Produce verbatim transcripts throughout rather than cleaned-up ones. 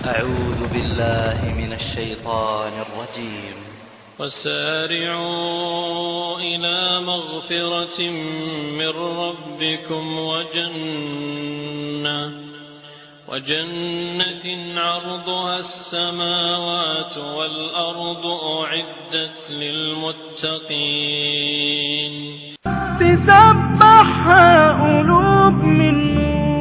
أعوذ بالله من الشيطان الرجيم. وسارعوا إلى مغفرة من ربكم وجنة وجنة عرضها السماوات والأرض أعدت للمتقين. تسبحها قلوب من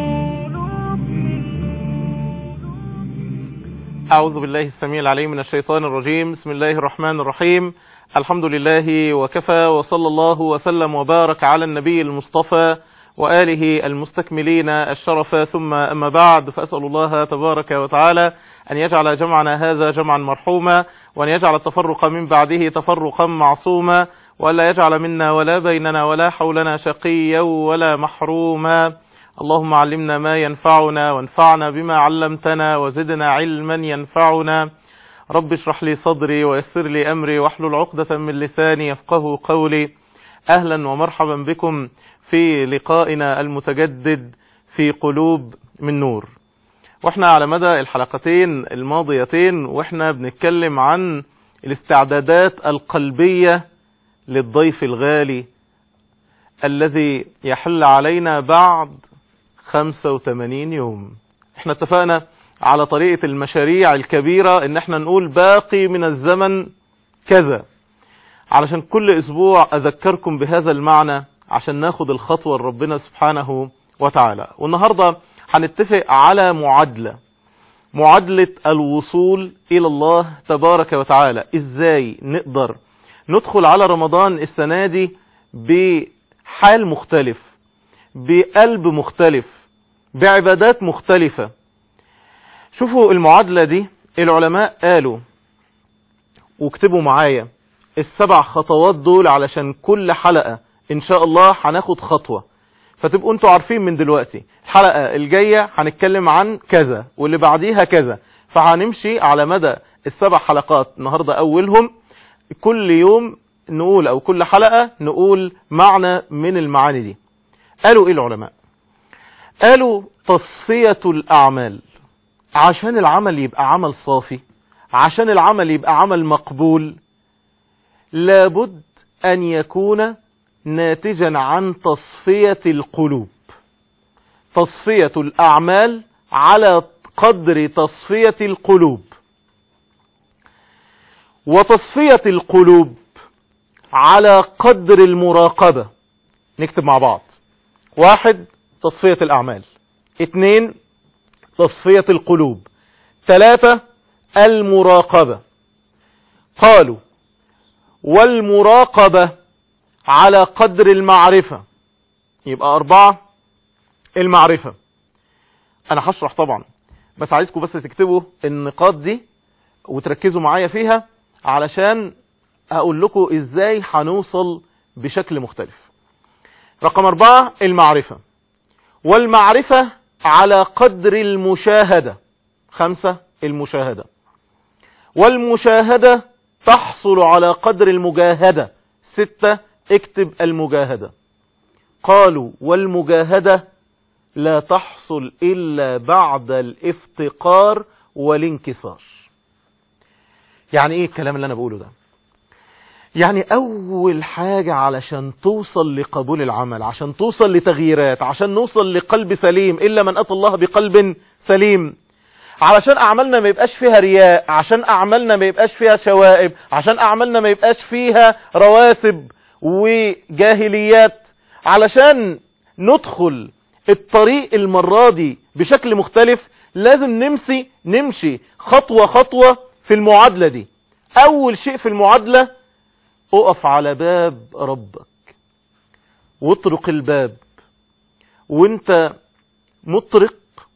أعوذ بالله السميع العليم من الشيطان الرجيم. بسم الله الرحمن الرحيم. الحمد لله وكفى، وصلى الله وسلم وبارك على النبي المصطفى وآله المستكملين الشرف، ثم أما بعد، فأسأل الله تبارك وتعالى أن يجعل جمعنا هذا جمعا مرحوما، وأن يجعل التفرق من بعده تفرقا معصوما، وألا يجعل منا ولا بيننا ولا حولنا شقيا ولا محروما. اللهم علمنا ما ينفعنا وانفعنا بما علمتنا وزدنا علما ينفعنا. رب اشرح لي صدري ويسر لي أمري واحلل عقدة من لساني يفقه قولي. أهلا ومرحبا بكم في لقائنا المتجدد في قلوب من نور. واحنا على مدى الحلقتين الماضيتين واحنا بنتكلم عن الاستعدادات القلبية للضيف الغالي الذي يحل علينا بعد خمسة وثمانين يوم. احنا اتفقنا على طريقة المشاريع الكبيرة ان احنا نقول باقي من الزمن كذا، علشان كل اسبوع اذكركم بهذا المعنى عشان ناخد الخطوة لربنا سبحانه وتعالى. والنهاردة هنتفق على معادلة معادلة الوصول الى الله تبارك وتعالى. ازاي نقدر ندخل على رمضان السنة دي بحال مختلف، بقلب مختلف، بعبادات مختلفة. شوفوا المعادلة دي، العلماء قالوا واكتبوا معايا السبع خطوات دول علشان كل حلقة ان شاء الله هناخد خطوة، فتبقوا انتوا عارفين من دلوقتي الحلقة الجاية هنتكلم عن كذا واللي بعديها كذا، فهنمشي على مدى السبع حلقات. النهاردة اولهم كل يوم نقول او كل حلقة نقول معنى من المعاني دي. قالوا ايه العلماء؟ قالوا تصفية الاعمال. عشان العمل يبقى عمل صافي، عشان العمل يبقى عمل مقبول، لابد ان يكون ناتجا عن تصفية القلوب. تصفية الاعمال على قدر تصفية القلوب. وتصفية القلوب على قدر المراقبة. نكتب مع بعض: واحد، تصفية الأعمال. اثنين، تصفية القلوب. ثلاثة، المراقبة. قالوا والمراقبة على قدر المعرفة. يبقى أربعة، المعرفة. أنا هشرح طبعا، بس عايزكم بس تكتبوا النقاط دي وتركزوا معايا فيها علشان أقول لكم إزاي هنوصل بشكل مختلف. رقم أربعة، المعرفة. والمعرفة على قدر المشاهدة. خمسة، المشاهدة. والمشاهدة تحصل على قدر المجاهدة. ستة، اكتب المجاهدة. قالوا والمجاهدة لا تحصل إلا بعد الافتقار والانكسار. يعني ايه الكلام اللي انا بقوله ده؟ يعني اول حاجة علشان توصل لقبول العمل، عشان توصل لتغييرات، عشان نوصل لقلب سليم، الا من اتى الله بقلب سليم، علشان اعمالنا ما يبقاش فيها رياء، عشان اعمالنا ما يبقاش فيها شوائب، عشان اعمالنا ما يبقاش فيها رواسب وجاهليات، علشان ندخل الطريق المرة دي بشكل مختلف، لازم نمشي نمشي خطوة خطوة في المعادلة دي. اول شيء في المعادلة، اقف على باب ربك واطرق الباب وانت مطرق،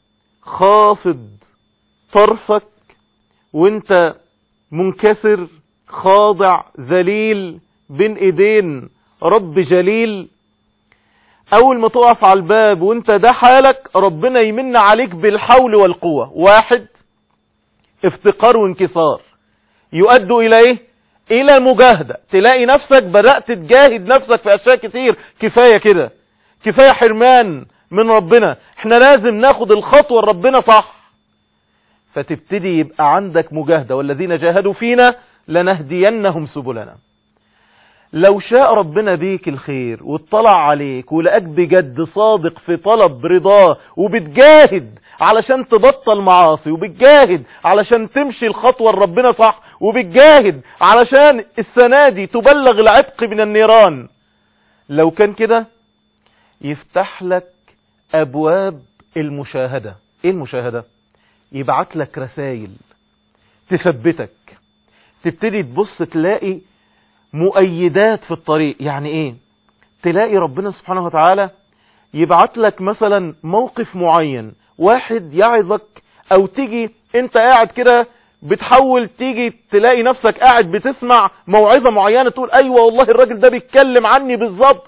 خافض طرفك، وانت منكسر خاضع ذليل بين ايدين رب جليل. اول ما تقف على الباب وانت ده حالك، ربنا يمن عليك بالحول والقوة. واحد، افتقار وانكسار يؤدوا الى ايه؟ الى مجاهدة. تلاقي نفسك بدأت تجاهد نفسك في اشياء كتير. كفاية كده، كفاية حرمان من ربنا. احنا لازم ناخد الخطوة لربنا صح. فتبتدي يبقى عندك مجاهدة، والذين جاهدوا فينا لنهدينهم سبلنا. لو شاء ربنا بيك الخير واطلع عليك ولقاك بجد صادق في طلب رضاه وبتجاهد علشان تبطل معاصي، وبتجاهد علشان تمشي الخطوة لربنا صح، وبتجاهد علشان السنة دي تبلغ العتق من النيران، لو كان كده يفتح لك أبواب المشاهدة. ايه المشاهدة؟ يبعت لك رسائل تثبتك، تبتدي تبص تلاقي مؤيدات في الطريق. يعني ايه؟ تلاقي ربنا سبحانه وتعالى يبعت لك مثلا موقف معين، واحد يعظك، او تيجي انت قاعد كده بتحاول تيجي تلاقي نفسك قاعد بتسمع موعظة معينة، تقول ايوه والله الراجل ده بيتكلم عني بالظبط،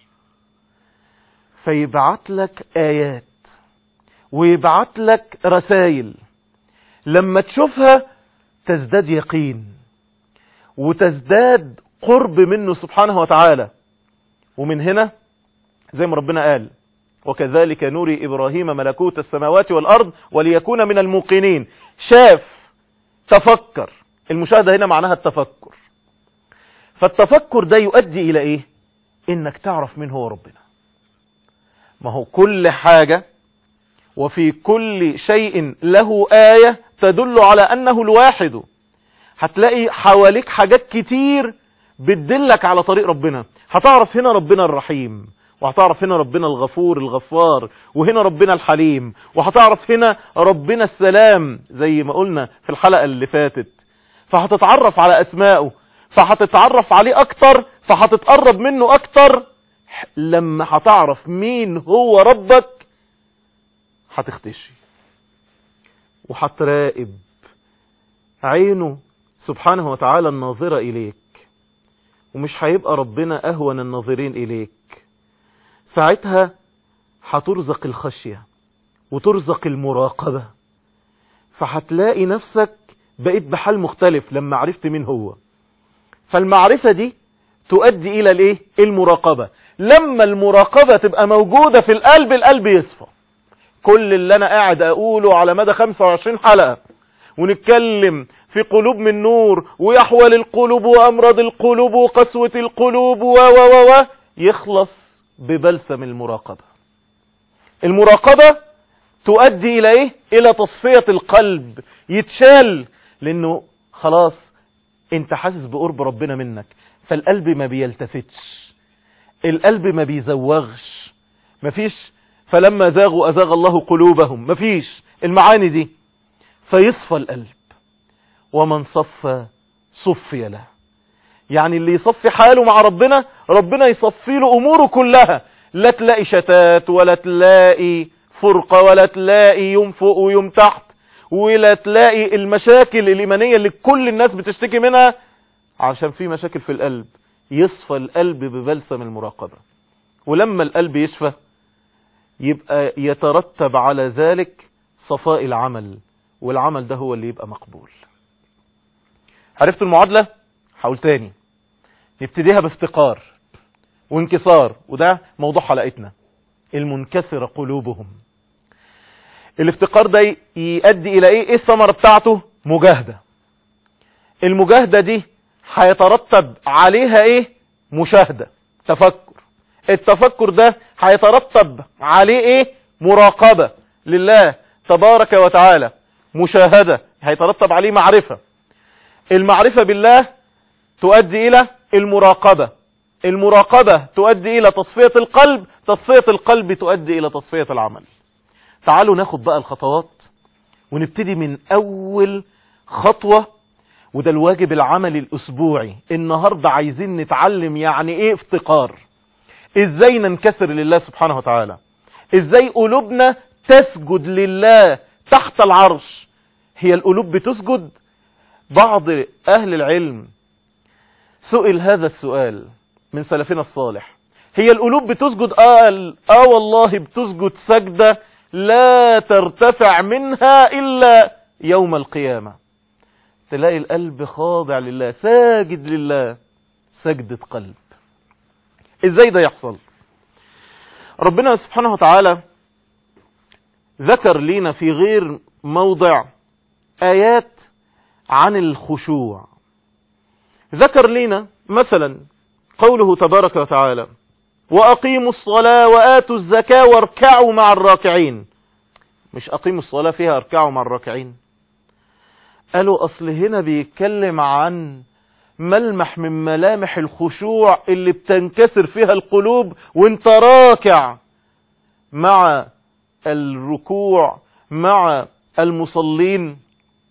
فيبعت لك آيات ويبعت لك رسائل، لما تشوفها تزداد يقين وتزداد قرب منه سبحانه وتعالى. ومن هنا زي ما ربنا قال وكذلك نوري إبراهيم ملكوت السماوات والأرض وليكون من الموقنين. شاف، تفكر، المشاهدة هنا معناها التفكر. فالتفكر ده يؤدي إلى إيه؟ إنك تعرف من هو ربنا. ما هو كل حاجة وفي كل شيء له آية تدل على أنه الواحد. هتلاقي حواليك حاجات كتير بتدلك على طريق ربنا. هتعرف هنا ربنا الرحيم، وهتعرف هنا ربنا الغفور الغفار، وهنا ربنا الحليم، وهتعرف هنا ربنا السلام زي ما قلنا في الحلقة اللي فاتت. فهتتعرف على أسمائه، فهتتعرف عليه أكتر، فهتتقرب منه أكتر. لما هتعرف مين هو ربك هتختشي وهتراقب عينه سبحانه وتعالى الناظرة إليك، ومش هيبقى ربنا أهون الناظرين إليك. ساعتها هترزق الخشية وترزق المراقبة، فهتلاقي نفسك بقيت بحال مختلف لما عرفت مين هو. فالمعرفة دي تؤدي إلى الإيه؟ المراقبة. لما المراقبة تبقى موجودة في القلب، القلب يصفى. كل اللي أنا قاعد أقوله على مدى خمسة وعشرين حلقة ونتكلم في قلوب من نور ويحول القلوب وأمراض القلوب وقسوة القلوب و و و يخلص ببلسم المراقبة. المراقبة تؤدي إلى إيه؟ إلى تصفية القلب، يتشال، لأنه خلاص أنت حاسس بقرب ربنا منك، فالقلب ما بيلتفتش، القلب ما بيزوغش، مفيش فلما زاغوا أزاغ الله قلوبهم، مفيش المعاني دي، فيصفى القلب. ومن صفى صفي له. يعني اللي يصفي حاله مع ربنا، ربنا يصفي له أموره كلها، لا تلاقي شتات ولا تلاقي فرقة ولا تلاقي يوم فوق ويوم تحت، ولا تلاقي المشاكل الإيمانية اللي كل الناس بتشتكي منها، عشان في مشاكل في القلب. يصفى القلب ببلسم المراقبة. ولما القلب يشفى يبقى يترتب على ذلك صفاء العمل، والعمل ده هو اللي يبقى مقبول. عرفت المعادلة؟ حاول تاني نبتديها بافتقار وانكسار، وده موضوع حلقتنا، المنكسر قلوبهم. الافتقار ده يؤدي الى ايه؟ ايه الثمرة بتاعته؟ مجاهدة. المجاهدة دي هيترتب عليها ايه؟ مشاهدة، تفكر. التفكر ده هيترتب عليه ايه؟ مراقبة لله تبارك وتعالى. مشاهدة هيترتب عليه معرفة. المعرفة بالله تؤدي الى المراقبة. المراقبة تؤدي الى تصفية القلب. تصفية القلب تؤدي الى تصفية العمل. تعالوا ناخد بقى الخطوات ونبتدي من اول خطوة، وده الواجب العملي الاسبوعي. النهاردة عايزين نتعلم يعني ايه افتقار، ازاي ننكسر لله سبحانه وتعالى، ازاي قلوبنا تسجد لله تحت العرش. هي القلوب بتسجد؟ بعض اهل العلم سئل هذا السؤال من سلفنا الصالح، هي القلوب بتسجد؟ قال اه والله بتسجد سجدة لا ترتفع منها الا يوم القيامة. تلاقي القلب خاضع لله، ساجد لله سجدة قلب. ازاي ده يحصل؟ ربنا سبحانه وتعالى ذكر لنا في غير موضع آيات عن الخشوع. ذكر لنا مثلا قوله تبارك وتعالى وأقيموا الصلاة وآتوا الزكاة واركعوا مع الراكعين. مش أقيموا الصلاة فيها اركعوا مع الراكعين؟ قالوا أصل هنا بيتكلم عن ملمح من ملامح الخشوع اللي بتنكسر فيها القلوب وانت راكع مع الركوع مع المصلين.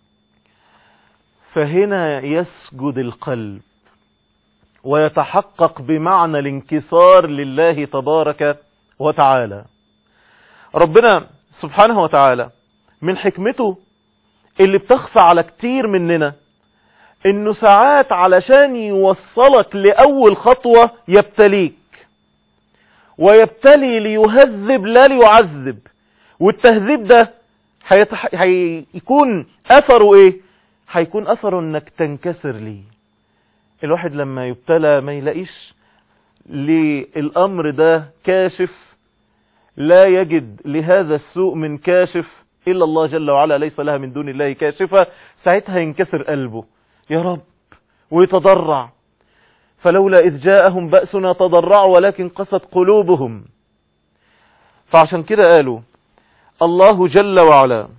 فهنا يسجد القلب ويتحقق بمعنى الانكسار لله تبارك وتعالى. ربنا سبحانه وتعالى من حكمته اللي بتخفى على كتير مننا انه ساعات علشان يوصلك لأول خطوة يبتليك، ويبتلي ليهذب لا ليعذب. والتهذيب ده هيتح... هيكون اثره ايه؟ هيكون اثره انك تنكسر ليه. الواحد لما يبتلى ما يلاقيش للامر ده كاشف، لا يجد لهذا السوء من كاشف الا الله جل وعلا، ليس لها من دون الله كاشفة. ساعتها ينكسر قلبه يا رب ويتضرع، فلولا إذ جاءهم بأسنا تضرعوا ولكن قست قلوبهم. فعشان كده قالوا الله جل وعلا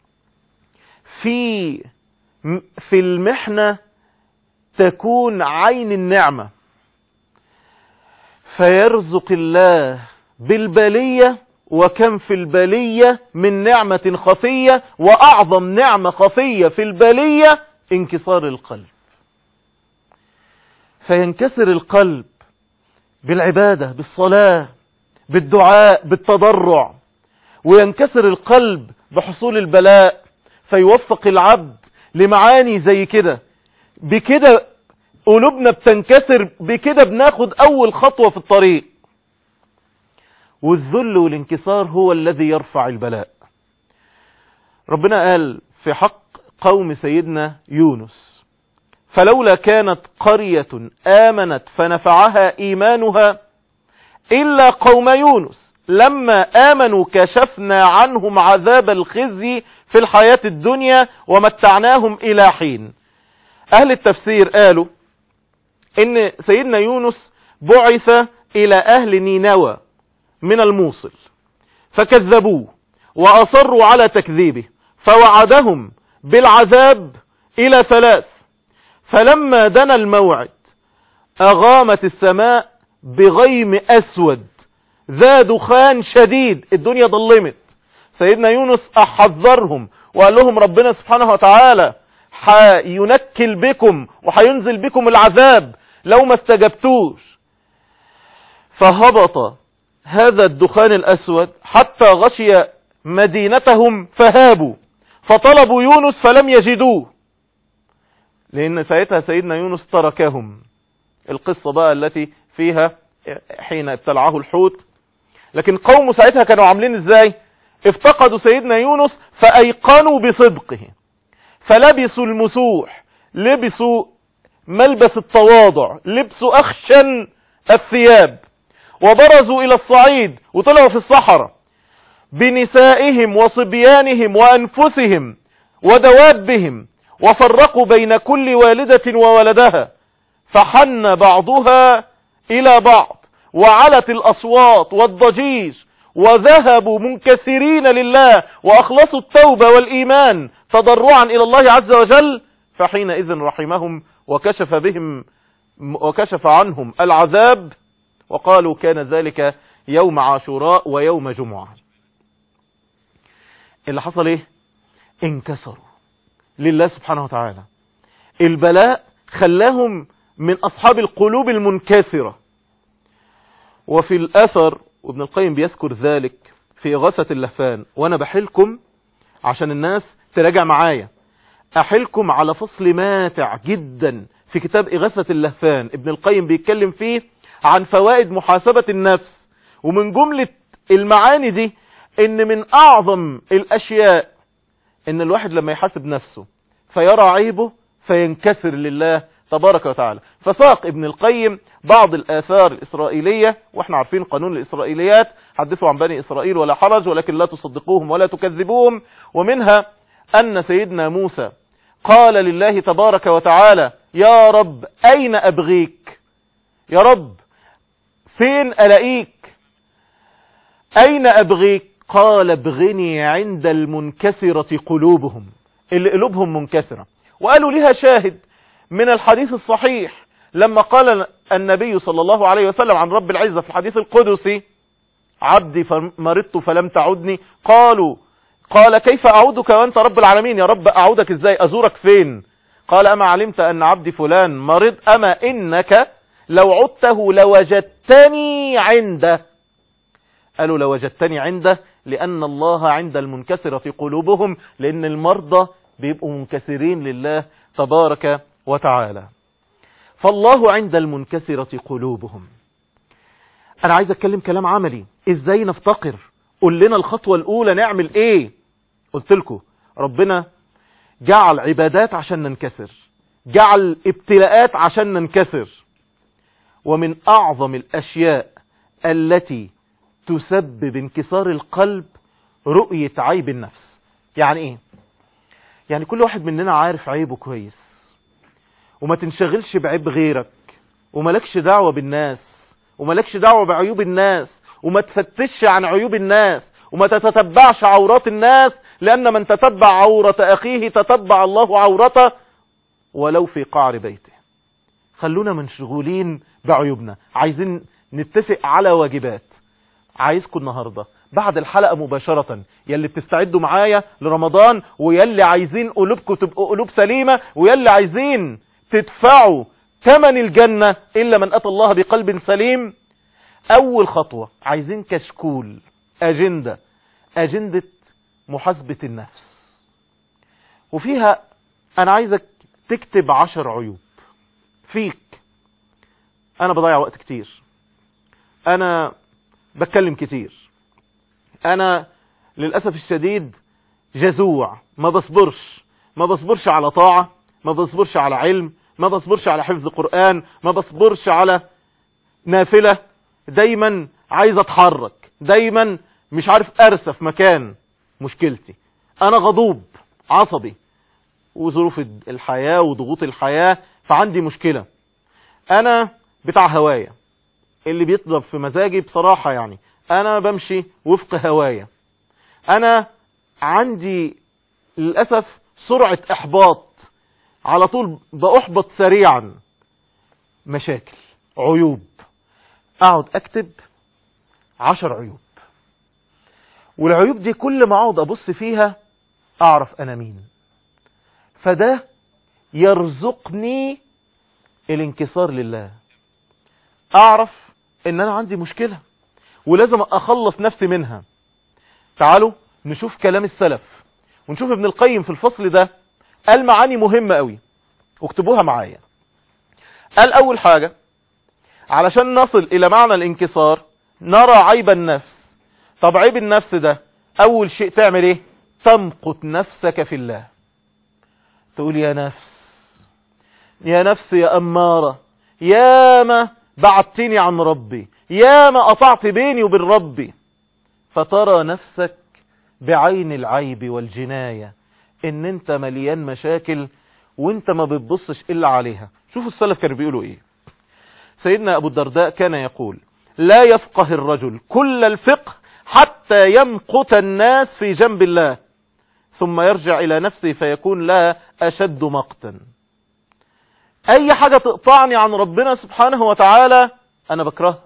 في في المحنة تكون عين النعمة، فيرزق الله بالبلية. وكم في البلية من نعمة خفية، وأعظم نعمة خفية في البلية انكسار القلب. فينكسر القلب بالعبادة، بالصلاة، بالدعاء، بالتضرع، وينكسر القلب بحصول البلاء، فيوفق العبد لمعاني زي كده. بكده قلوبنا بتنكسر، بكده بناخد أول خطوة في الطريق. والذل والانكسار هو الذي يرفع البلاء. ربنا قال في حق قوم سيدنا يونس فلولا كانت قرية آمنت فنفعها إيمانها إلا قوم يونس لما آمنوا كشفنا عنهم عذاب الخزي في الحياة الدنيا ومتعناهم إلى حين. أهل التفسير قالوا إن سيدنا يونس بعث إلى أهل نينوى من الموصل فكذبوه وأصروا على تكذيبه، فوعدهم بالعذاب إلى ثلاث. فلما دنا الموعد أغامت السماء بغيم أسود ذا دخان شديد، الدنيا ظلمت. سيدنا يونس أحذرهم وقال لهم ربنا سبحانه وتعالى حينكل بكم وحينزل بكم العذاب لو ما استجبتوش. فهبط هذا الدخان الأسود حتى غشي مدينتهم فهابوا، فطلبوا يونس فلم يجدوه، لأن ساعتها سيدنا يونس تركهم. القصة بقى التي فيها حين ابتلعه الحوت. لكن قومه ساعتها كانوا عاملين ازاي؟ افتقدوا سيدنا يونس فأيقنوا بصدقه، فلبسوا المسوح، لبسوا ملبس التواضع، لبسوا أخشن الثياب، وبرزوا إلى الصعيد وطلعوا في الصحراء بنسائهم وصبيانهم وأنفسهم ودوابهم، وفرقوا بين كل والدة وولدها، فحن بعضها إلى بعض، وعلت الأصوات والضجيج، وذهبوا منكسرين لله وأخلصوا التوبة والإيمان تضرعا إلى الله عز وجل. فحينئذ رحمهم وكشف بهم وكشف عنهم العذاب، وقالوا كان ذلك يوم عاشوراء ويوم جمعة. اللي حصل ايه؟ انكسروا لله سبحانه وتعالى. البلاء خلاهم من أصحاب القلوب المنكسرة. وفي الأثر وابن القيم بيذكر ذلك في إغاثة اللهفان، وأنا بحلكم عشان الناس تراجع معايا، أحلكم على فصل ماتع جدا في كتاب إغاثة اللهفان. ابن القيم بيتكلم فيه عن فوائد محاسبة النفس، ومن جملة المعاني دي ان من اعظم الاشياء ان الواحد لما يحاسب نفسه فيرى عيبه فينكسر لله تبارك وتعالى. فساق ابن القيم بعض الآثار الإسرائيلية، واحنا عارفين قانون الإسرائيليات، حدثوا عن بني إسرائيل ولا حرج ولكن لا تصدقوهم ولا تكذبوهم، ومنها أن سيدنا موسى قال لله تبارك وتعالى يا رب أين أبغيك؟ يا رب فين ألاقيك؟ أين أبغيك؟ قال ابغني عند المنكسرة قلوبهم، اللي قلوبهم منكسرة. وقالوا لها شاهد من الحديث الصحيح لما قال النبي صلى الله عليه وسلم عن رب العزة في الحديث القدسي عبدي مرضت فلم تعدني، قالوا قال كيف أعودك وأنت رب العالمين؟ يا رب أعودك إزاي؟ أزورك فين؟ قال أما علمت أن عبدي فلان مرض؟ أما إنك لو عدته لوجدتني عنده. قالوا لوجدتني عنده لأن الله عند المنكسرة قلوبهم، لأن المرضى بيبقوا منكسرين لله تبارك وتعالى. فالله عند المنكسرة قلوبهم. أنا عايز أتكلم كلام عملي، إزاي نفتقر؟ قل لنا الخطوة الأولى نعمل إيه؟ قلت لكم ربنا جعل عبادات عشان ننكسر، جعل ابتلاءات عشان ننكسر. ومن أعظم الأشياء التي تسبب انكسار القلب رؤية عيب النفس. يعني إيه؟ يعني كل واحد مننا عارف عيبه كويس، وما تنشغلش بعيب غيرك، وملكش دعوة بالناس، وملكش دعوة بعيوب الناس، وما تفتش عن عيوب الناس، وما تتتبعش عورات الناس، لأن من تتبع عورة أخيه تتبع الله عورته ولو في قعر بيته. خلونا منشغولين بعيوبنا. عايزين نتفق على واجبات. عايزكم النهاردة بعد الحلقة مباشرة، يلي بتستعدوا معايا لرمضان، ويلي عايزين قلوبكم تبقوا قلوب سليمة، ويلي عايزين تدفعوا ثمن الجنة إلا من أتى الله بقلب سليم. أول خطوة عايزين كشكول، أجندة، أجندة محاسبة النفس، وفيها أنا عايزك تكتب عشر عيوب فيك. أنا بضيع وقت كتير، أنا بتكلم كتير، أنا للأسف الشديد جزوع، ما بصبرش، ما بصبرش على طاعة، ما بصبرش على علم، ما بصبرش على حفظ قرآن، ما بصبرش على نافلة، دايما عايز اتحرك، دايما مش عارف ارسى في مكان. مشكلتي انا غضوب عصبي، وظروف الحياة وضغوط الحياة، فعندي مشكلة. انا بتاع هواية، اللي بيطلب في مزاجي بصراحة، يعني انا بمشي وفق هواية. انا عندي للأسف سرعة احباط، على طول بأحبط سريعا. مشاكل، عيوب. اقعد اكتب عشر عيوب، والعيوب دي كل ما اقعد ابص فيها اعرف انا مين، فده يرزقني الانكسار لله. اعرف ان انا عندي مشكلة ولازم اخلص نفسي منها. تعالوا نشوف كلام السلف، ونشوف ابن القيم في الفصل ده قال معاني مهمة قوي، واكتبوها معايا. قال اول حاجة علشان نصل الى معنى الانكسار نرى عيب النفس. طب عيب النفس ده اول شيء تعمل ايه؟ تمقت نفسك في الله. تقول يا نفس، يا نفس يا امارة، يا ما بعدتني عن ربي، يا ما قطعت بيني وبين ربي. فترى نفسك بعين العيب والجناية، ان انت مليان مشاكل وانت ما بتبصش الا عليها. شوفوا السلف كانوا بيقولوا ايه. سيدنا ابو الدرداء كان يقول لا يفقه الرجل كل الفقه حتى يمقت الناس في جنب الله، ثم يرجع الى نفسه فيكون لها اشد مقتا. اي حاجة تقطعني عن ربنا سبحانه وتعالى انا بكرهها.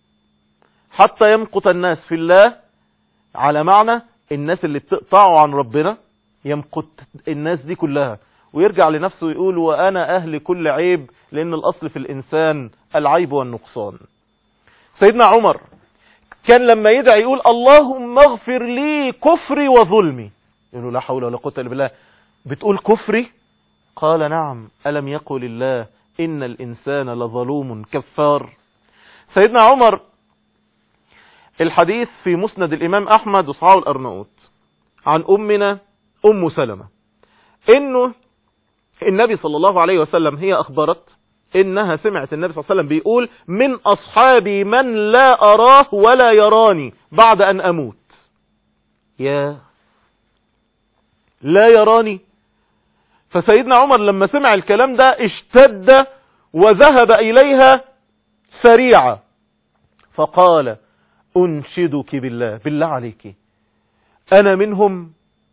حتى يمقت الناس في الله على معنى الناس اللي بتقطعوا عن ربنا، يمقت الناس دي كلها ويرجع لنفسه ويقول وانا اهل كل عيب، لان الاصل في الانسان العيب والنقصان. سيدنا عمر كان لما يدعي يقول اللهم اغفر لي كفري وظلمي. يقولوا لا حول ولا قوة الا بالله، بتقول كفري؟ قال نعم، ألم يقل الله إن الإنسان لظلوم كفار. سيدنا عمر الحديث في مسند الإمام أحمد وصححه الأرناؤوط عن أمنا أم سلمة، إنه النبي صلى الله عليه وسلم هي أخبرت إنها سمعت النبي صلى الله عليه وسلم بيقول من أصحابي من لا أراه ولا يراني بعد أن أموت. يا لا يراني؟ فسيدنا عمر لما سمع الكلام ده اشتد وذهب إليها سريعا فقال أنشدك بالله، بالله عليك أنا منهم؟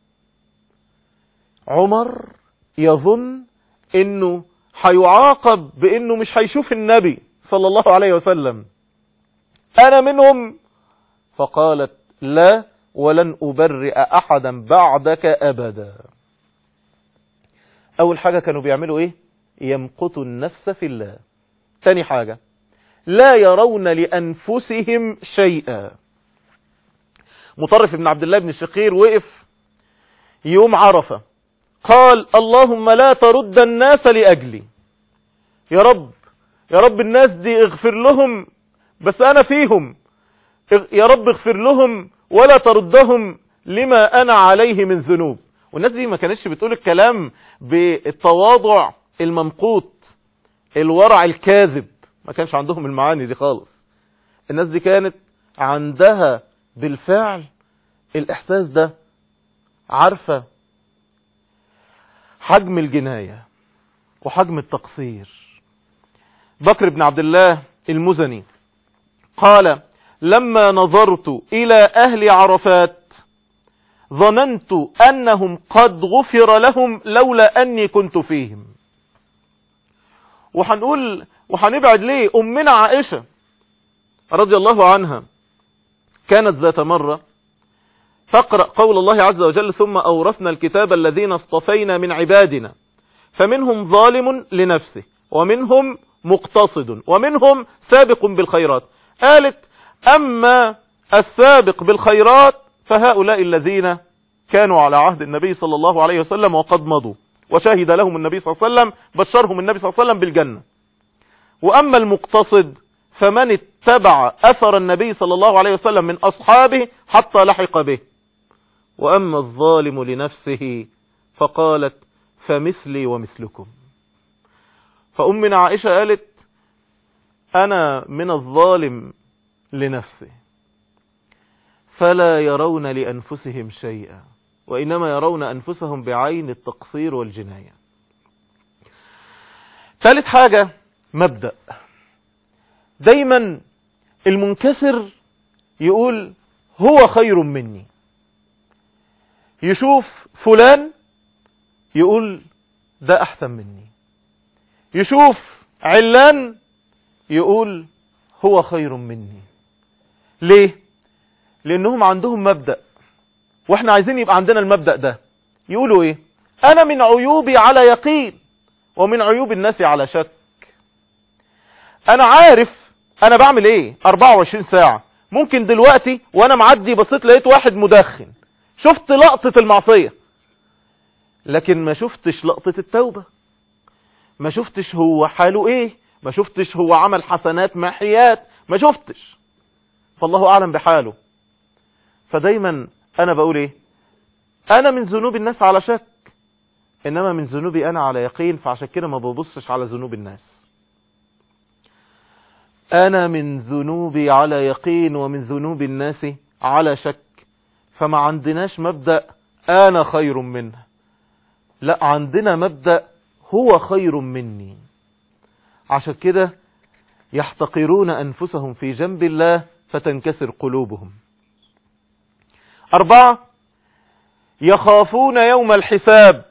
عمر يظن انه هيعاقب بانه مش هيشوف النبي صلى الله عليه وسلم. انا منهم؟ فقالت لا ولن ابرئ احدا بعدك ابدا. اول حاجة كانوا بيعملوا ايه؟ يمقتوا النفس في الله. تاني حاجة لا يرون لانفسهم شيئا. مطرف بن عبد الله بن الشقير وقف يوم عرفة قال اللهم لا ترد الناس لأجلي، يا رب يا رب الناس دي اغفر لهم بس أنا فيهم، يا رب اغفر لهم ولا تردهم لما أنا عليه من ذنوب. والناس دي ما كانتش بتقول الكلام بالتواضع الممقوت الورع الكاذب، ما كانش عندهم المعاني دي خالص. الناس دي كانت عندها بالفعل الإحساس ده، عارفة حجم الجناية وحجم التقصير. بكر بن عبد الله المزني قال لما نظرت إلى أهل عرفات ظننت أنهم قد غفر لهم لولا أني كنت فيهم. وحنقول وحنبعد ليه؟ أمنا عائشة رضي الله عنها كانت ذات مرة تقرأ قول الله عز وجل ثم أورثنا الكتاب الذين اصطفينا من عبادنا فمنهم ظالم لنفسه ومنهم مقتصد ومنهم سابق بالخيرات. قالت أما السابق بالخيرات فهؤلاء الذين كانوا على عهد النبي صلى الله عليه وسلم وقد مضوا وشهد لهم النبي صلى الله عليه وسلم، بشرهم النبي صلى الله عليه وسلم بالجنة. وأما المقتصد فمن اتبع أثر النبي صلى الله عليه وسلم من أصحابه حتى لحق به. وأما الظالم لنفسه فقالت فمثلي ومثلكم. فأمنا عائشة قالت أنا من الظالم لنفسه. فلا يرون لأنفسهم شيئا وإنما يرون أنفسهم بعين التقصير والجناية. ثالث حاجة مبدأ. دايما المنكسر يقول هو خير مني، يشوف فلان يقول ده أحسن مني، يشوف علان يقول هو خير مني. ليه؟ لأنهم عندهم مبدأ، واحنا عايزين يبقى عندنا المبدأ ده. يقولوا ايه؟ أنا من عيوبي على يقين ومن عيوب الناس على شك. أنا عارف أنا بعمل ايه أربعة وعشرين ساعة. ممكن دلوقتي وأنا معدي بصيت لقيت واحد مدخن، شفت لقطة المعصية لكن ما شفتش لقطة التوبة، ما شفتش هو حاله ايه، ما شفتش هو عمل حسنات محيات، ما شفتش، فالله أعلم بحاله. فدايما أنا بقول ايه؟ أنا من ذنوب الناس على شك إنما من ذنوبي أنا على يقين، فعشان كده ما ببصش على ذنوب الناس. أنا من ذنوبي على يقين ومن ذنوب الناس على شك. فما عندناش مبدأ أنا خير منه، لا عندنا مبدأ هو خير مني. عشان كده يحتقرون أنفسهم في جنب الله فتنكسر قلوبهم. أربعة يخافون يوم الحساب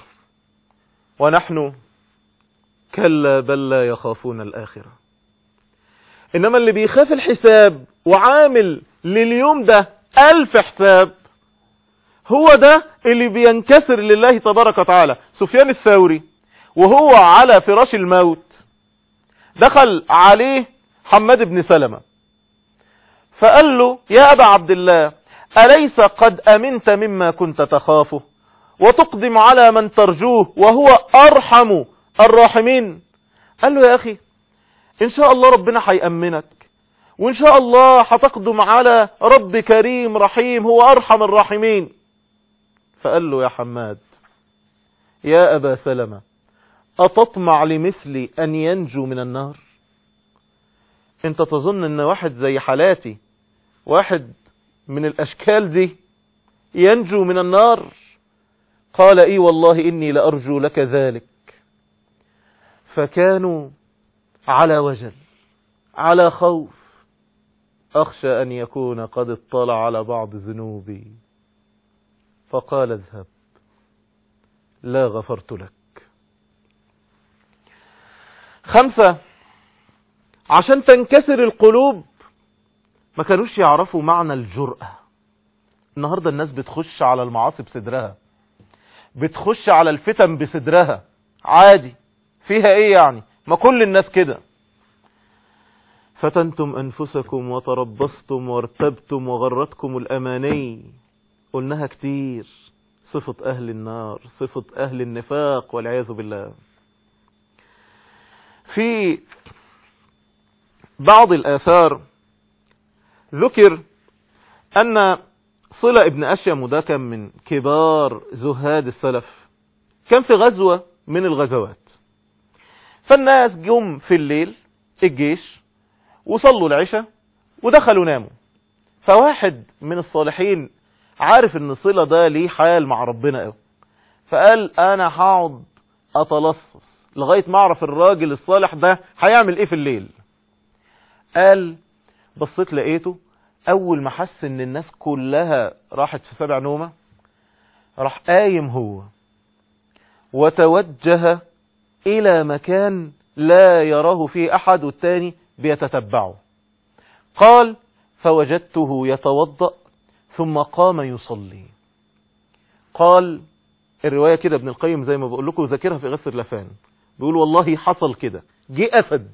ونحن كلا بل لا يخافون الآخرة. إنما اللي بيخاف الحساب وعامل لليوم ده ألف حساب هو ده اللي بينكسر لله تبارك وتعالى. سفيان الثوري وهو على فراش الموت دخل عليه حماد بن سلمة فقال له يا أبا عبد الله أليس قد أمنت مما كنت تخافه وتقدم على من ترجوه وهو أرحم الراحمين؟ قال له يا أخي إن شاء الله ربنا هيأمنك وإن شاء الله هتقدم على رب كريم رحيم هو أرحم الراحمين. فقال له يا حماد يا أبا سلمة أتطمع لمثلي أن ينجو من النار؟ انت تظن ان واحد زي حالاتي واحد من الأشكال دي ينجو من النار؟ قال اي والله إني لأرجو لك ذلك. فكانوا على وجل، على خوف، أخشى أن يكون قد اطلع على بعض ذنوبي. فقال اذهب لا غفرت لك. خمسة، عشان تنكسر القلوب ما كانوش يعرفوا معنى الجرأة. النهاردة الناس بتخش على المعاصي بصدرها، بتخش على الفتن بصدرها، عادي، فيها ايه يعني، ما كل الناس كده. فتنتم أنفسكم وتربصتم وارتبتم وغرتكم الأماني. قلناها كتير، صفة أهل النار، صفة أهل النفاق والعياذ بالله. في بعض الآثار ذكر أن صلة ابن أشيم، وده كان من كبار زهاد السلف، كان في غزوة من الغزوات، فالناس جم في الليل الجيش وصلوا العشاء ودخلوا ناموا. فواحد من الصالحين عارف ان صلة ده ليه حال مع ربنا قوي، فقال انا هقعد اتلصص لغاية ما اعرف الراجل الصالح ده هيعمل ايه في الليل. قال بصيت لقيته اول ما حس ان الناس كلها راحت في سبع نومة، راح قايم هو وتوجه الى مكان لا يراه فيه احد والتاني بيتتبعه. قال فوجدته يتوضأ ثم قام يصلي. قال الرواية كده ابن القيم زي ما بقول لكم ذاكرها في غسر لفان، بيقول والله حصل كده، جه أسد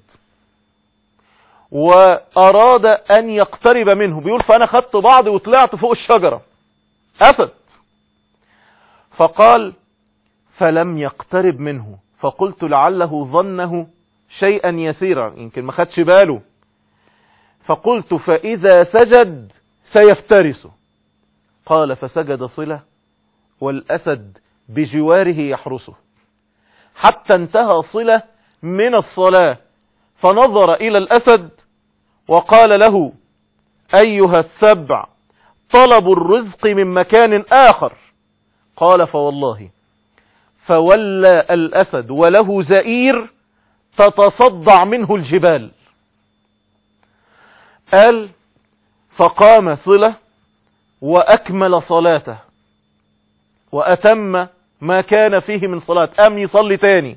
وأراد أن يقترب منه، بيقول فأنا خدت بعضي وطلعت فوق الشجرة، أسد. فقال فلم يقترب منه، فقلت لعله ظنه شيئا يسيرا، يمكن ما خدش باله، فقلت فإذا سجد سيفترسه. قال فسجد صلة والأسد بجواره يحرسه، حتى انتهى صلة من الصلاة فنظر إلى الأسد وقال له أيها السبع طلب الرزق من مكان آخر. قال فوالله فولى الأسد وله زئير تتصدع منه الجبال. قال فقام صلة وأكمل صلاته وأتم ما كان فيه من صلاة، قام يصلي تاني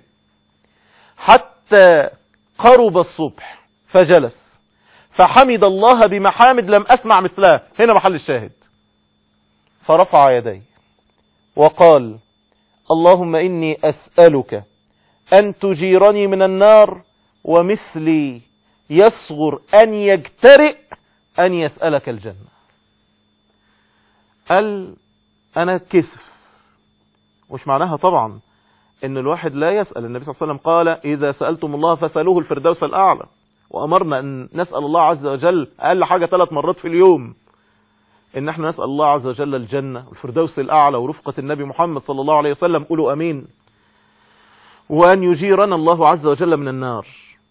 حتى قرب الصبح فجلس فحمد الله بمحامد لم أسمع مثلها، هنا محل الشاهد، فرفع يديه وقال اللهم إني أسألك أن تجيرني من النار ومثلي يصغر أن يجترئ أن يسألك الجنة. قال أنا كسف، وش معناها طبعا ان الواحد لا يسأل. النبي صلى الله عليه وسلم قال اذا سألتم الله فسألوه الفردوس الاعلى، وامرنا ان نسأل الله عز وجل اقل حاجة ثلاث مرات في اليوم، ان احنا نسأل الله عز وجل الجنة والفردوس الاعلى ورفقة النبي محمد صلى الله عليه وسلم، قولوا امين، وان يجيرنا الله عز وجل من النار.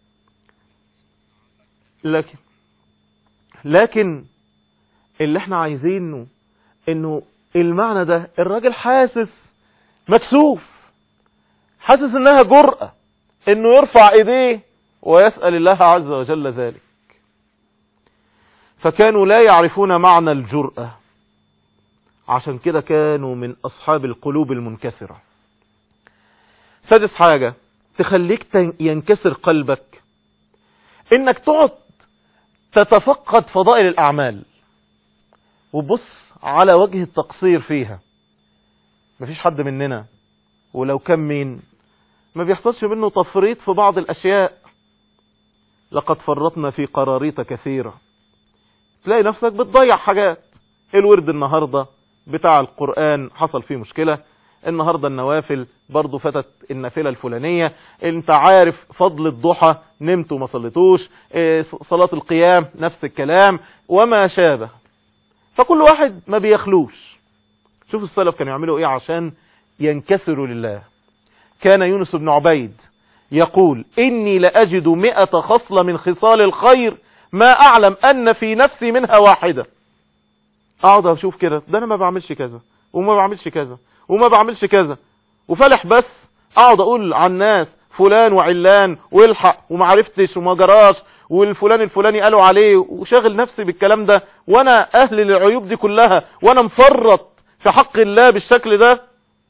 لكن لكن اللي احنا عايزينه انه المعنى ده الراجل حاسس مكسوف، حاسس انها جرأة انه يرفع ايديه ويسأل الله عز وجل ذلك. فكانوا لا يعرفون معنى الجرأة، عشان كده كانوا من اصحاب القلوب المنكسرة. سادس حاجة تخليك ينكسر قلبك، انك تقعد تتفقد فضائل الاعمال وبص على وجه التقصير فيها. مفيش حد مننا ولو كان مين ما بيحصلش منه تفريط في بعض الاشياء. لقد فرطنا في قراريط كثيرة، تلاقي نفسك بتضيع حاجات. الورد النهاردة بتاع القرآن حصل فيه مشكلة، النهاردة النوافل برضو فتت النافلة الفلانية، انت عارف فضل الضحى نمت وما صليتوش، صلاة القيام نفس الكلام وما شابه. فكل واحد ما بيخلوش. شوف السلف كانوا يعملوا ايه عشان ينكسروا لله. كان يونس بن عبيد يقول إني لأجد مئة خصلة من خصال الخير ما أعلم أن في نفسي منها واحدة. أقعد أشوف كده، ده أنا ما بعملش كذا وما بعملش كذا وما بعملش كذا، وفلح بس اقعد اقول عن الناس فلان وعلان والحق ومعرفتش وما جراش والفلان الفلاني قالوا عليه، وشاغل نفسي بالكلام ده وانا اهل للعيوب دي كلها وانا مفرط في حق الله بالشكل ده.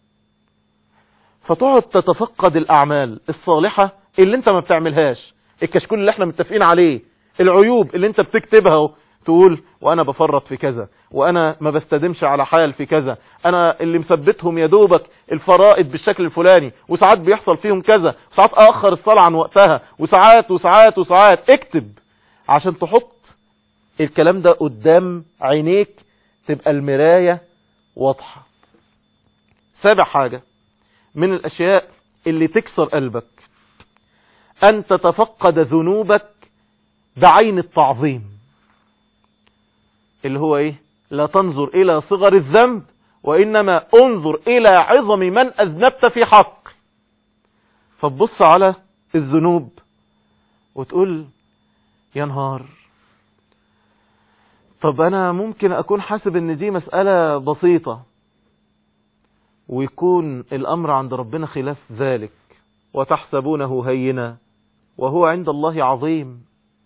فتقعد تتفقد الاعمال الصالحة اللي انت ما بتعملهاش، الكشكول اللي احنا متفقين عليه، العيوب اللي انت بتكتبها تقول وانا بفرط في كذا، وانا ما بستدمش على حال في كذا، انا اللي مثبتهم يا دوبك الفرائض بالشكل الفلاني، وساعات بيحصل فيهم كذا، وساعات اخر الصلاة عن وقتها، وساعات وساعات وساعات. اكتب عشان تحط الكلام ده قدام عينيك، تبقى المراية واضحة. سابع حاجة من الاشياء اللي تكسر قلبك، ان تتفقد ذنوبك بعين التعظيم، اللي هو ايه؟ لا تنظر الى صغر الذنب وانما انظر الى عظم من اذنبت في حق. فتبص على الذنوب وتقول يا نهار، طب انا ممكن اكون حاسب ان دي مسألة بسيطة، ويكون الامر عند ربنا خلاف ذلك، وتحسبونه هينا وهو عند الله عظيم.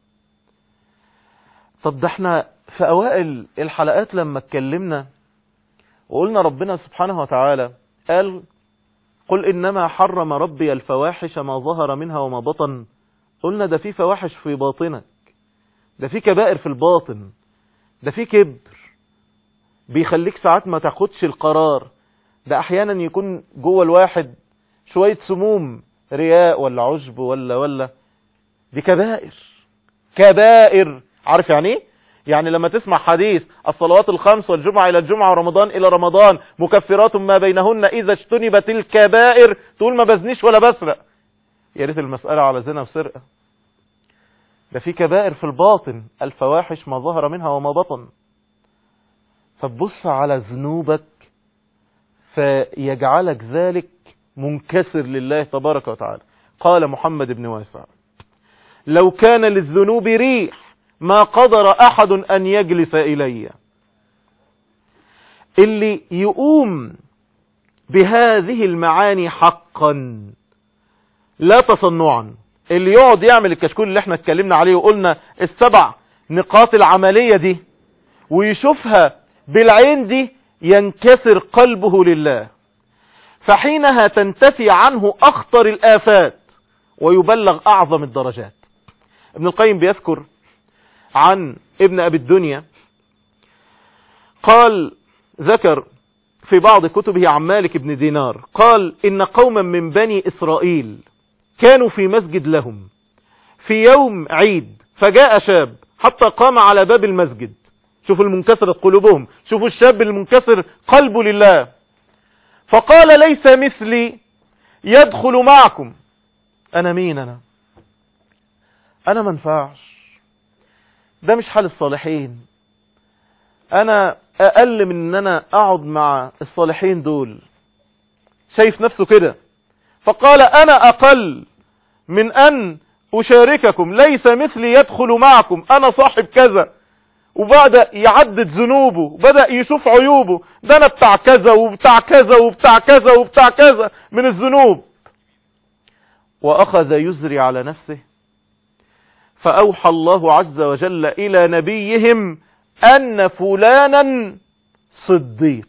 طب ده احنا في اوائل الحلقات لما اتكلمنا وقلنا ربنا سبحانه وتعالى قال قل انما حرم ربي الفواحش ما ظهر منها وما بطن، قلنا ده في فواحش في باطنك، ده في كبائر في الباطن، ده في كبر بيخليك ساعات ما تاخدش القرار، ده احيانا يكون جوه الواحد شوية سموم رياء ولا عجب ولا ولا دي كبائر. كبائر عارف يعني ايه؟ يعني لما تسمع حديث الصلوات الخمس والجمعة الى الجمعة ورمضان الى رمضان مكفرات ما بينهن اذا اجتنبت الكبائر، تقول ما بزنيش ولا بسرق، يا ريت المسألة على زنا وسرقة. ده في كبائر في الباطن، الفواحش ما ظهر منها وما بطن. فتبص على ذنوبك فيجعلك ذلك منكسر لله تبارك وتعالى. قال محمد بن واسع لو كان للذنوب ريح ما قدر احد ان يجلس الي. اللي يقوم بهذه المعاني حقا لا تصنعا، اللي يقعد يعمل الكشكول اللي احنا اتكلمنا عليه وقلنا السبع نقاط العملية دي ويشوفها بالعين دي، ينكسر قلبه لله، فحينها تنتفي عنه اخطر الآفات ويبلغ اعظم الدرجات. ابن القيم بيذكر عن ابن ابي الدنيا قال، ذكر في بعض كتبه عن مالك بن دينار قال ان قوما من بني اسرائيل كانوا في مسجد لهم في يوم عيد، فجاء شاب حتى قام على باب المسجد. شوفوا المنكسر قلوبهم، شوفوا الشاب المنكسر قلبه لله. فقال ليس مثلي يدخل معكم. انا مين؟ انا انا منفعش، ده مش حال الصالحين، انا اقل من ان انا اقعد مع الصالحين دول، شايف نفسه كده. فقال انا اقل من ان اشارككم، ليس مثلي يدخل معكم، انا صاحب كذا، وبدأ يعدد ذنوبه، بدأ يشوف عيوبه، ده انا بتاع كذا وبتاع كذا وبتاع كذا وبتاع كذا من الذنوب. واخذ يزري على نفسه، فاوحى الله عز وجل الى نبيهم ان فلانا صديق.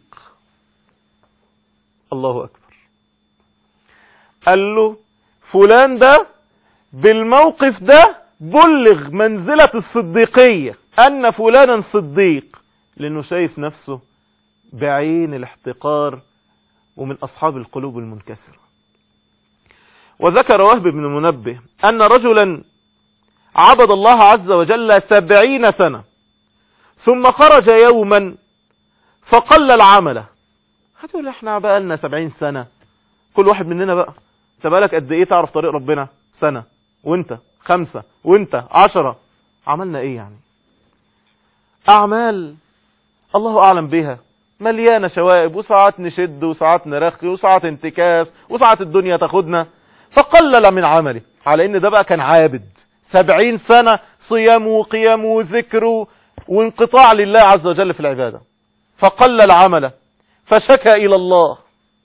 الله اكبر. قال له فلان ده بالموقف ده بلغ منزلة الصديقية، ان فلانا صديق، لانه شايف نفسه بعين الاحتقار ومن اصحاب القلوب المنكسرة. وذكر وهب بن المنبه ان رجلا عبد الله عز وجل سبعين سنة ثم خرج يوما فقلل عمله. هتقول احنا بقى لنا سبعين سنة، كل واحد مننا بقى انت بقالك قد ايه تعرف طريق ربنا؟ سنة، وانت خمسة، وانت عشرة. عملنا ايه يعني؟ اعمال الله اعلم بها مليانة شوائب، وساعات نشد وساعات نرخي وساعات انتكاس وساعات الدنيا تاخدنا. فقلل من عمله، على ان ده بقى كان عابد سبعين سنة صيام وقيام وذكر وانقطاع لله عز وجل في العبادة. فقلل عمله فشكى الى الله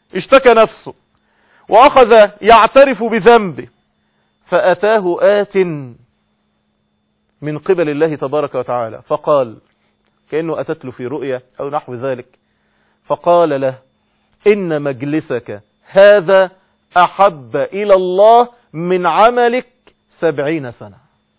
اشتكى نفسه وأخذ يعترف بذنبه، فأتاه آت من قبل الله تبارك وتعالى فقال، كأنه أتت له في رؤية أو نحو ذلك، فقال له إن مجلسك هذا أحب إلى الله من عملك سبعين سنة.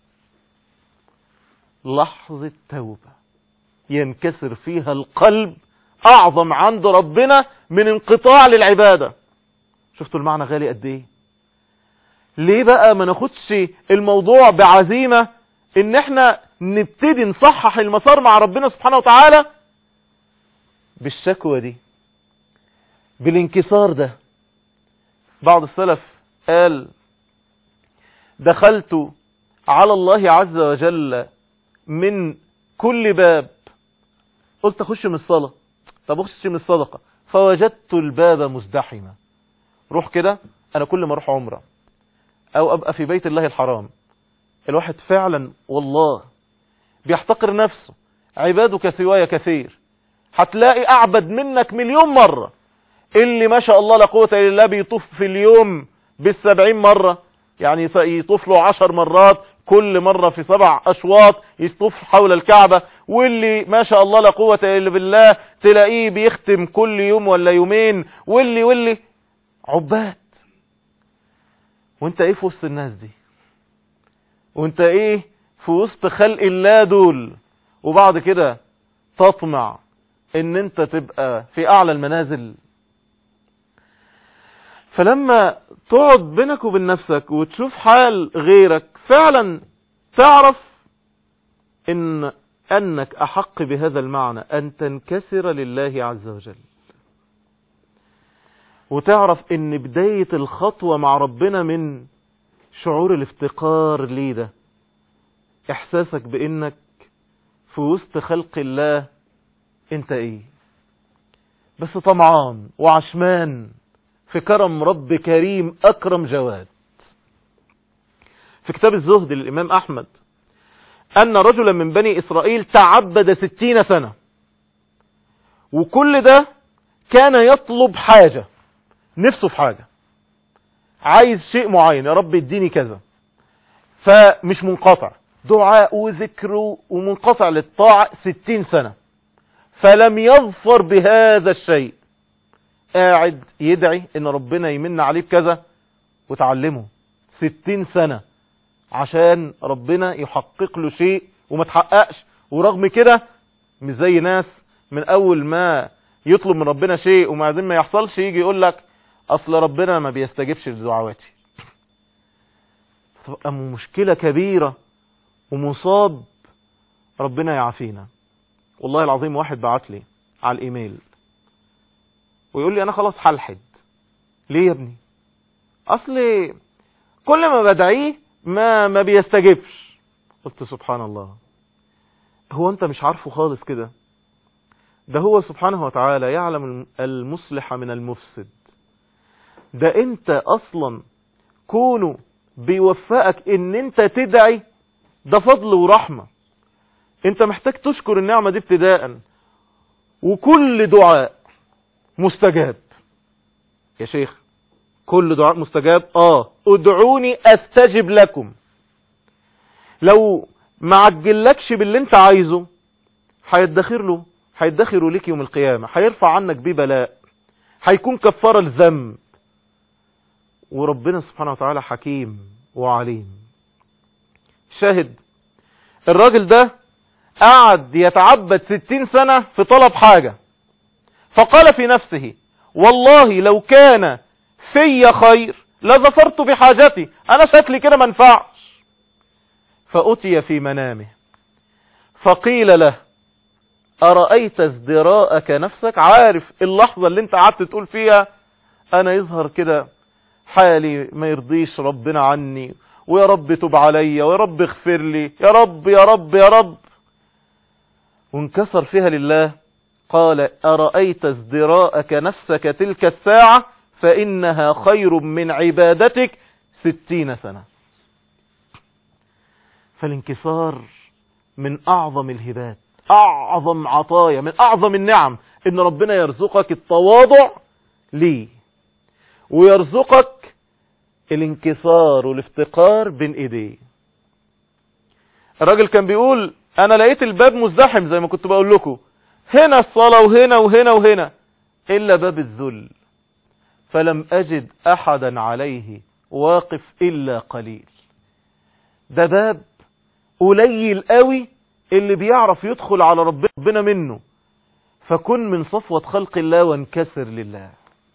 لحظة توبة ينكسر فيها القلب أعظم عند ربنا من انقطاع للعبادة. شفتوا المعنى غالي قد ايه؟ ليه بقى ما ناخدش الموضوع بعزيمة ان احنا نبتدي نصحح المسار مع ربنا سبحانه وتعالى بالشكوى دي، بالانكسار ده. بعض السلف قال دخلت على الله عز وجل من كل باب، قلت اخش من الصلاة، طب اخش من الصدقة، فوجدت الباب مزدحما. روح كده، انا كل ما اروح عمرة او ابقى في بيت الله الحرام، الواحد فعلا والله بيحتقر نفسه، عبادك سواي كثير، هتلاقي اعبد منك مليون مرة. اللي ما شاء الله لا قوة الا بالله بيطوف في اليوم بالسبعين مرة، يعني يطوف له عشر مرات، كل مرة في سبع اشواط يطوف حول الكعبة. واللي ما شاء الله لا قوة الا بالله تلاقيه بيختم كل يوم ولا يومين، واللي واللي عباد. وانت ايه في وسط الناس دي؟ وانت ايه في وسط خلق الله دول؟ وبعد كده تطمع ان انت تبقى في اعلى المنازل. فلما تقعد بينك وبين نفسك وتشوف حال غيرك فعلا تعرف ان انك احق بهذا المعنى، ان تنكسر لله عز وجل، وتعرف ان بداية الخطوة مع ربنا من شعور الافتقار ليه ده، احساسك بانك في وسط خلق الله انت ايه، بس طمعان وعشمان في كرم رب كريم اكرم جواد. في كتاب الزهد للامام احمد ان رجلا من بني اسرائيل تعبد ستين سنة، وكل ده كان يطلب حاجة، نفسه في حاجة، عايز شيء معين، يا رب اديني كذا، فمش منقطع، دعاء وذكر ومنقطع للطاعة ستين سنة، فلم يظفر بهذا الشيء. قاعد يدعي ان ربنا يمن عليه بكذا وتعلمه ستين سنة عشان ربنا يحقق له شيء وما تحققش. ورغم كده مش زي ناس من اول ما يطلب من ربنا شيء وبعدين ما يحصلش يجي يقول لك اصل ربنا ما بيستجيبش لدعواتي. تبقى مشكلة كبيرة ومصاب، ربنا يعافينا. والله العظيم واحد بعت لي على الايميل ويقول لي انا خلاص هلحد. ليه يا ابني؟ اصل كل ما بدعيه ما ما بيستجيبش. قلت سبحان الله، هو انت مش عارفه خالص كده؟ ده هو سبحانه وتعالى يعلم المصلح من المفسد. ده انت اصلا كونه بيوفقك ان انت تدعي ده فضل ورحمة. انت محتاج تشكر النعمة دي ابتداء، وكل دعاء مستجاب يا شيخ، كل دعاء مستجاب. اه ادعوني استجب لكم. لو ما عجلكش باللي انت عايزه هيدخر له هيدخروا لك يوم القيامة، هيرفع عنك بيه بلاء، هيكون كفارة الذنب. وربنا سبحانه وتعالى حكيم وعليم. شاهد الراجل ده قعد يتعبد ستين سنة في طلب حاجة، فقال في نفسه والله لو كان في خير لظفرت بحاجتي، انا شكلي كده منفعش. فأتي في منامه فقيل له أرأيت ازدراءك نفسك؟ عارف اللحظة اللي انت قعدت تقول فيها انا يظهر كده حالي ما يرضيش ربنا عني، ويا رب تب علي، ويا رب اغفر لي، يا رب يا رب يا رب، وانكسر فيها لله. قال أرأيت ازدراءك نفسك تلك الساعة فإنها خير من عبادتك ستين سنة. فالانكسار من أعظم الهبات، أعظم عطايا، من أعظم النعم إن ربنا يرزقك التواضع ليه. ويرزقك الانكسار والافتقار بين ايديه. الراجل كان بيقول انا لقيت الباب مزدحم زي ما كنت بقول لكم، هنا الصلاة وهنا وهنا وهنا الا باب الذل، فلم اجد احدا عليه واقف الا قليل. ده باب قليل قوي اللي بيعرف يدخل على ربنا منه، فكن من صفوة خلق الله وانكسر لله.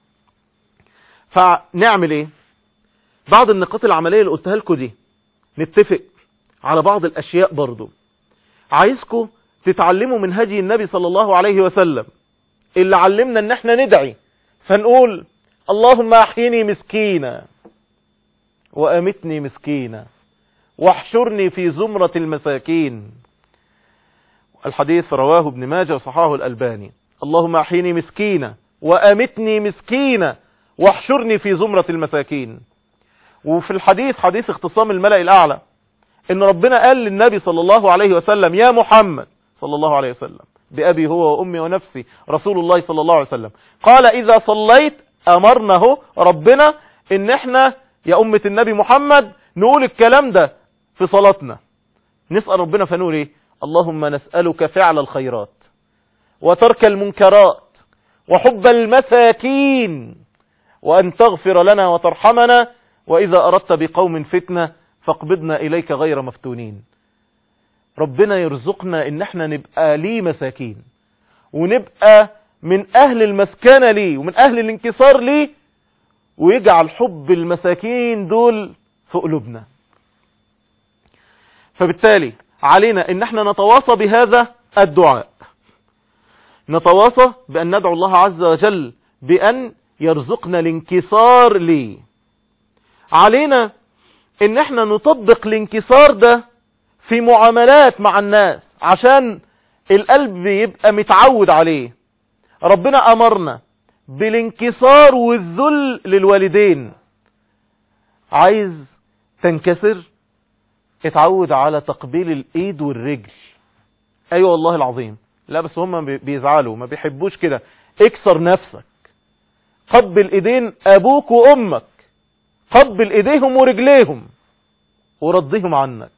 فنعمل ايه؟ بعض النقاط العملية اللي قلتها لكم دي نتفق على بعض الاشياء برضو. عايزكم تتعلموا من هدي النبي صلى الله عليه وسلم اللي علمنا ان احنا ندعي، فنقول اللهم احيني مسكينا وامتني مسكينا واحشرني في زمرة المساكين. الحديث رواه ابن ماجه وصححه الألباني. اللهم احيني مسكينا وامتني مسكينا واحشرني في زمرة المساكين. وفي الحديث حديث اختصام الملأ الأعلى ان ربنا قال للنبي صلى الله عليه وسلم يا محمد صلى الله عليه وسلم بأبي هو وأمي ونفسي رسول الله صلى الله عليه وسلم، قال إذا صليت أمرناه ربنا ان احنا يا أمة النبي محمد نقول الكلام ده في صلاتنا. نسأل ربنا فنقول ايه؟ اللهم نسألك فعل الخيرات وترك المنكرات وحب المساكين وأن تغفر لنا وترحمنا وإذا أردت بقوم فتنة فاقبضنا إليك غير مفتونين. ربنا يرزقنا ان احنا نبقى ليه مساكين ونبقى من اهل المسكنة ليه ومن اهل الانكسار ليه، ويجعل حب المساكين دول في قلوبنا. فبالتالي علينا ان احنا نتواصى بهذا الدعاء، نتواصى بان ندعو الله عز وجل بان يرزقنا الانكسار ليه. علينا ان احنا نطبق الانكسار ده في معاملات مع الناس عشان القلب يبقى متعود عليه. ربنا امرنا بالانكسار والذل للوالدين. عايز تنكسر؟ اتعود على تقبيل الايد والرجل. ايوه والله العظيم. لا بس هم بيزعلوا ما بيحبوش كده. اكسر نفسك، قبل ايدين ابوك وامك، قبل ايديهم ورجليهم ورضيهم عنك،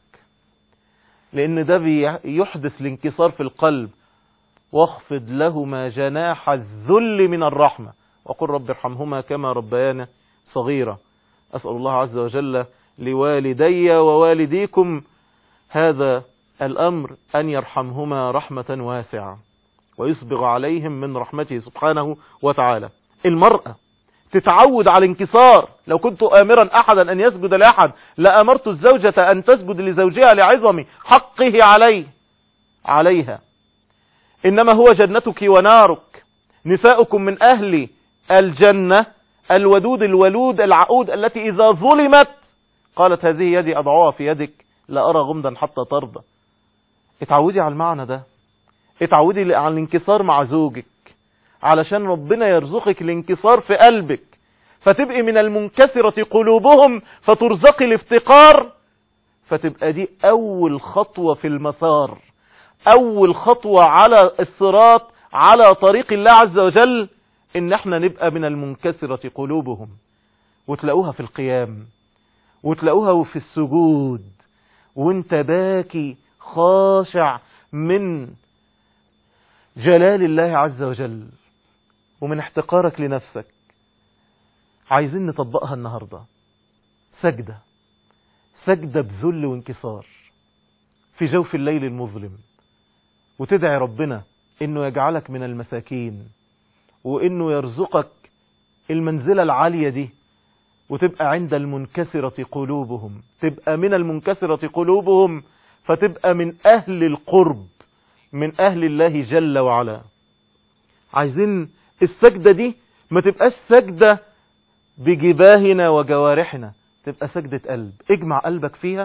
لان ده بيحدث الانكسار في القلب. واخفض لهما جناح الذل من الرحمة وقل رب ارحمهما كما ربيانا صغيرة. أسأل الله عز وجل لوالدي ووالديكم هذا الأمر أن يرحمهما رحمة واسعة ويسبغ عليهم من رحمته سبحانه وتعالى. المرأة تتعود على الانكسار. لو كنت آمرا أحدا أن يسجد لأحد لأمرت الزوجة أن تسجد لزوجها لعظم حقه عليه عليها. إنما هو جنتك ونارك. نساؤكم من أهل الجنة الودود الولود العقود التي إذا ظلمت قالت هذه يدي أضعها في يدك لا أرى غمدا حتى ترضى. اتعودي على المعنى ده، اتعودي على الانكسار مع زوجك علشان ربنا يرزقك الانكسار في قلبك، فتبقي من المنكسرة قلوبهم فترزقي الافتقار، فتبقى دي أول خطوة في المسار، أول خطوة على الصراط على طريق الله عز وجل، إن احنا نبقى من المنكسرة قلوبهم. وتلاقوها في القيام، وتلاقوها في السجود وانت باكي خاشع من جلال الله عز وجل ومن احتقارك لنفسك. عايزين نطبقها النهاردة، سجدة سجدة بذل وانكسار في جوف الليل المظلم، وتدعي ربنا انه يجعلك من المساكين وانه يرزقك المنزلة العالية دي، وتبقى عند المنكسرة قلوبهم، تبقى من المنكسرة قلوبهم فتبقى من اهل القرب من اهل الله جل وعلا. عايزين السجدة دي ما تبقاش سجدة بجباهنا وجوارحنا، تبقى سجدة قلب. اجمع قلبك فيها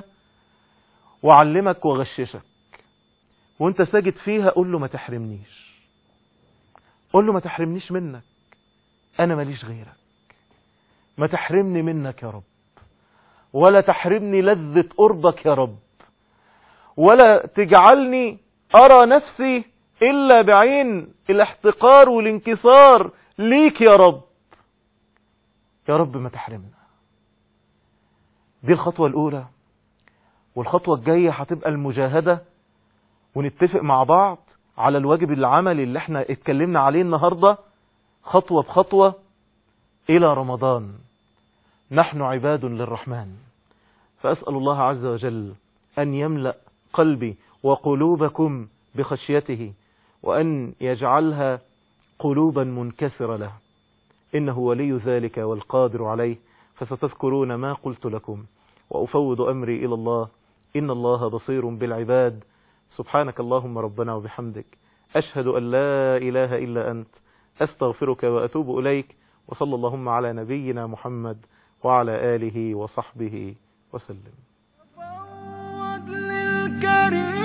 وعلمك وغششك، وانت ساجد فيها قول له ما تحرمنيش، قول له ما تحرمنيش منك، انا ماليش غيرك، ما تحرمني منك يا رب، ولا تحرمني لذة قربك يا رب، ولا تجعلني ارى نفسي الا بعين الاحتقار والانكسار ليك يا رب. يا رب ما تحرمنا. دي الخطوة الأولى، والخطوة الجاية هتبقى المجاهدة، ونتفق مع بعض على الواجب العملي اللي احنا اتكلمنا عليه النهاردة خطوة بخطوة إلى رمضان. نحن عباد للرحمن، فأسأل الله عز وجل أن يملأ قلبي وقلوبكم بخشيته، وأن يجعلها قلوبا منكسرة له، إنه ولي ذلك والقادر عليه. فستذكرون ما قلت لكم، وأفوض أمري إلى الله، إن الله بصير بالعباد. سبحانك اللهم ربنا وبحمدك، أشهد أن لا إله إلا أنت، أستغفرك وأتوب إليك. وصلى اللهم على نبينا محمد وعلى آله وصحبه وسلم. فوض للكريم